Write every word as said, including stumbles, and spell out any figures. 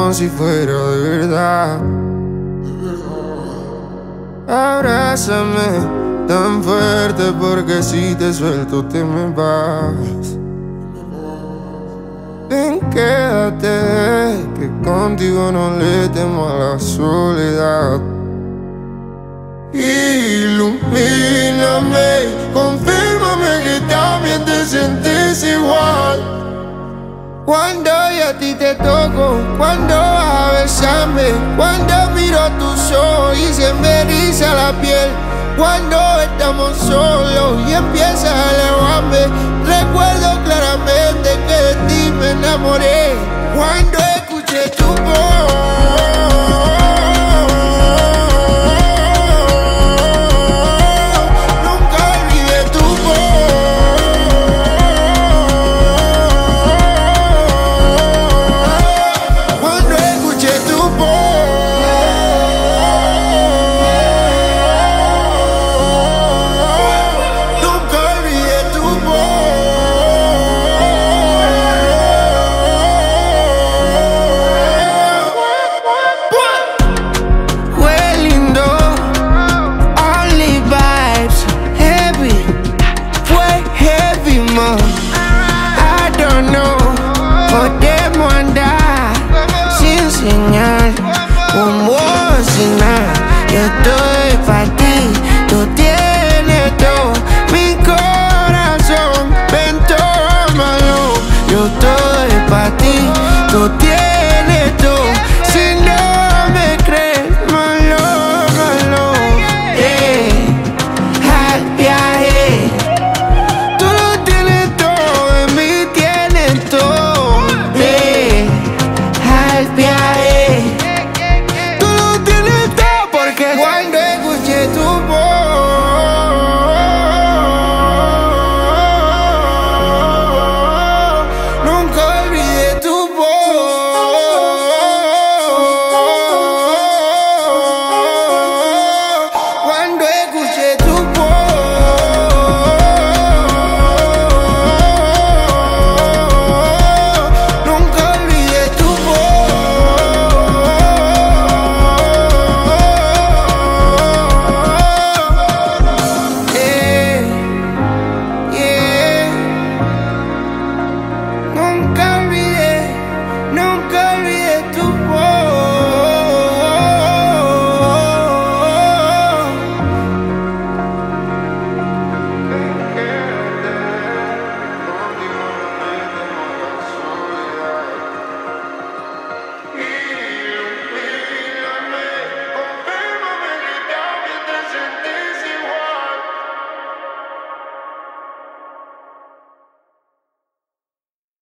como si fuera de verdad. Abrázame tan fuerte porque si te suelto te me vas. Ven, quédate, que contigo no le temo a la soledad. Ilumíname, confírmame que también te sientes igual. Cuando yo a ti te toco, cuando vas a besarme, cuando miro tus ojos y se me eriza la piel, cuando estamos solos y empiezas a elevarme, recuerdo claramente que de ti me enamoré. Cuando escuché tu voz, I don't know, podemos andar sin señal, como sin nada. Yo estoy pa' ti, tú tienes todo, mi corazón, ven tómalo. Yo estoy pa' ti, tú tienes